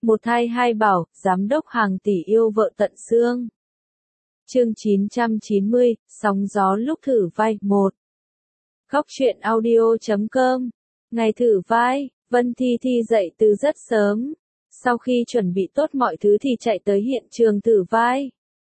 Một thai hai bảo, giám đốc hàng tỷ yêu vợ tận xương. Chương 990, sóng gió lúc thử vai 1. Góc truyện audio.com. Ngày thử vai, Vân Thi Thi dậy từ rất sớm. Sau khi chuẩn bị tốt mọi thứ thì chạy tới hiện trường thử vai.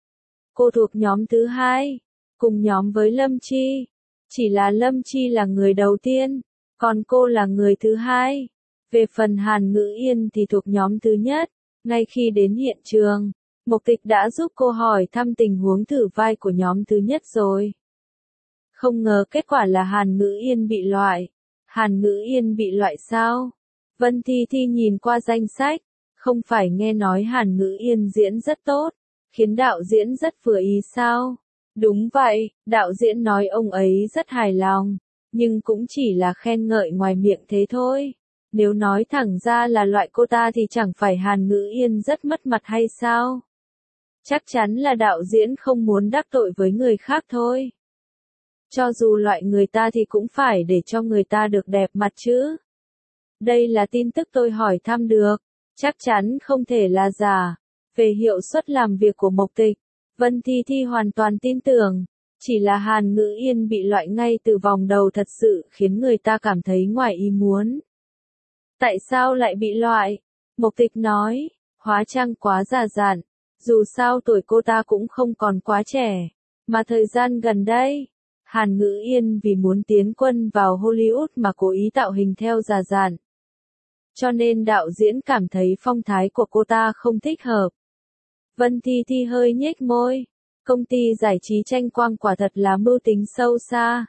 Cô thuộc nhóm thứ 2, cùng nhóm với Lâm Chi. Chỉ là Lâm Chi là người đầu tiên, còn cô là người thứ 2. Về phần Hàn Ngữ Yên thì thuộc nhóm thứ nhất. Ngay khi đến hiện trường, Mộc Tịch đã giúp cô hỏi thăm tình huống thử vai của nhóm thứ nhất rồi. Không ngờ kết quả là Hàn Ngữ Yên bị loại. Hàn Ngữ Yên bị loại sao? Vân Thi Thi nhìn qua danh sách, không phải nghe nói Hàn Ngữ Yên diễn rất tốt, khiến đạo diễn rất vừa ý sao? Đúng vậy, đạo diễn nói ông ấy rất hài lòng, nhưng cũng chỉ là khen ngợi ngoài miệng thế thôi. Nếu nói thẳng ra là loại cô ta thì chẳng phải Hàn Ngữ Yên rất mất mặt hay sao? Chắc chắn là đạo diễn không muốn đắc tội với người khác thôi. Cho dù loại người ta thì cũng phải để cho người ta được đẹp mặt chứ. Đây là tin tức tôi hỏi thăm được, chắc chắn không thể là giả. Về hiệu suất làm việc của Mộc Tịch, Vân Thi Thi hoàn toàn tin tưởng. Chỉ là Hàn Ngữ Yên bị loại ngay từ vòng đầu thật sự khiến người ta cảm thấy ngoài ý muốn. Tại sao lại bị loại? Mộc Tịch nói, hóa trang quá già dặn. Dù sao tuổi cô ta cũng không còn quá trẻ. Mà thời gian gần đây, Hàn Ngữ Yên vì muốn tiến quân vào Hollywood mà cố ý tạo hình theo già dặn. Cho nên đạo diễn cảm thấy phong thái của cô ta không thích hợp. Vân Thi Thi hơi nhếch môi. Công ty giải trí Tranh Quang quả thật là mưu tính sâu xa.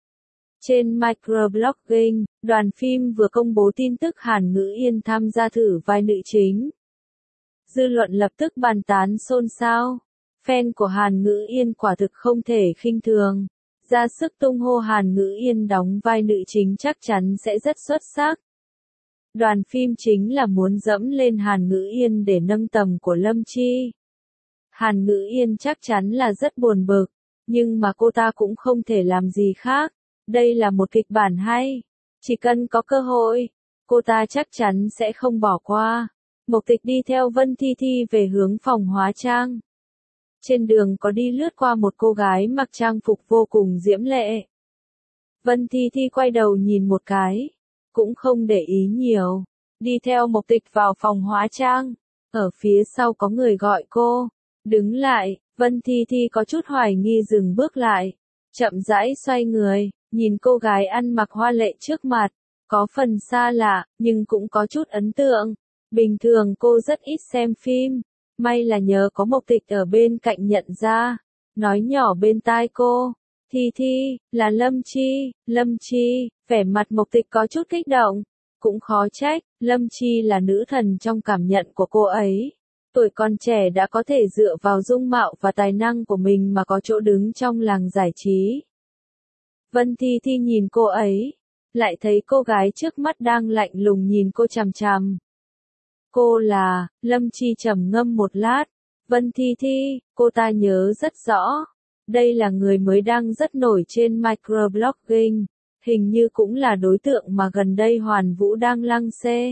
Trên microblogging, đoàn phim vừa công bố tin tức Hàn Ngữ Yên tham gia thử vai nữ chính. Dư luận lập tức bàn tán xôn xao. Fan của Hàn Ngữ Yên quả thực không thể khinh thường. Ra sức tung hô Hàn Ngữ Yên đóng vai nữ chính chắc chắn sẽ rất xuất sắc. Đoàn phim chính là muốn dẫm lên Hàn Ngữ Yên để nâng tầm của Lâm Chi. Hàn Ngữ Yên chắc chắn là rất buồn bực, nhưng mà cô ta cũng không thể làm gì khác. Đây là một kịch bản hay. Chỉ cần có cơ hội, cô ta chắc chắn sẽ không bỏ qua. Mộc Tịch đi theo Vân Thi Thi về hướng phòng hóa trang. Trên đường có đi lướt qua một cô gái mặc trang phục vô cùng diễm lệ. Vân Thi Thi quay đầu nhìn một cái, cũng không để ý nhiều. Đi theo Mộc Tịch vào phòng hóa trang. Ở phía sau có người gọi cô. Đứng lại, Vân Thi Thi có chút hoài nghi dừng bước lại. Chậm rãi xoay người, nhìn cô gái ăn mặc hoa lệ trước mặt. Có phần xa lạ, nhưng cũng có chút ấn tượng. Bình thường cô rất ít xem phim. May là nhờ có Mộc Tịch ở bên cạnh nhận ra. Nói nhỏ bên tai cô. Thi Thi, là Lâm Chi, Lâm Chi. Vẻ mặt Mộc Tịch có chút kích động. Cũng khó trách, Lâm Chi là nữ thần trong cảm nhận của cô ấy. Tuổi còn trẻ đã có thể dựa vào dung mạo và tài năng của mình mà có chỗ đứng trong làng giải trí. Vân Thi Thi nhìn cô ấy, lại thấy cô gái trước mắt đang lạnh lùng nhìn cô chằm chằm. Cô là, Lâm Chi trầm ngâm một lát. Vân Thi Thi, cô ta nhớ rất rõ. Đây là người mới đang rất nổi trên microblogging. Hình như cũng là đối tượng mà gần đây Hoàn Vũ đang lăng xê.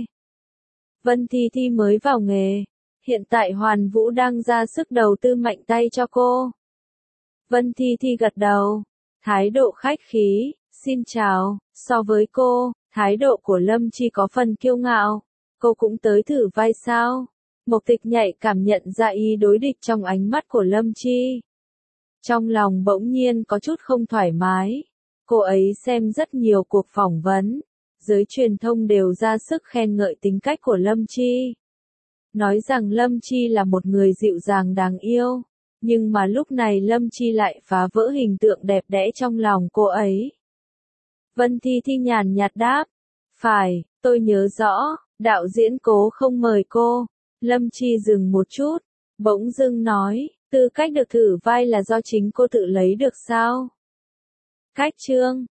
Vân Thi Thi mới vào nghề. Hiện tại Hoàn Vũ đang ra sức đầu tư mạnh tay cho cô. Vân Thi Thi gật đầu. Thái độ khách khí, xin chào. So với cô, thái độ của Lâm Chi có phần kiêu ngạo. Cô cũng tới thử vai sao? Mộc Tịch nhạy cảm nhận ra ý đối địch trong ánh mắt của Lâm Chi. Trong lòng bỗng nhiên có chút không thoải mái. Cô ấy xem rất nhiều cuộc phỏng vấn. Giới truyền thông đều ra sức khen ngợi tính cách của Lâm Chi. Nói rằng Lâm Chi là một người dịu dàng đáng yêu. Nhưng mà lúc này Lâm Chi lại phá vỡ hình tượng đẹp đẽ trong lòng cô ấy. Vân Thi Thi nhàn nhạt đáp. Phải, tôi nhớ rõ, đạo diễn Cố không mời cô. Lâm Chi dừng một chút, bỗng dưng nói, tư cách được thử vai là do chính cô tự lấy được sao? Cách chương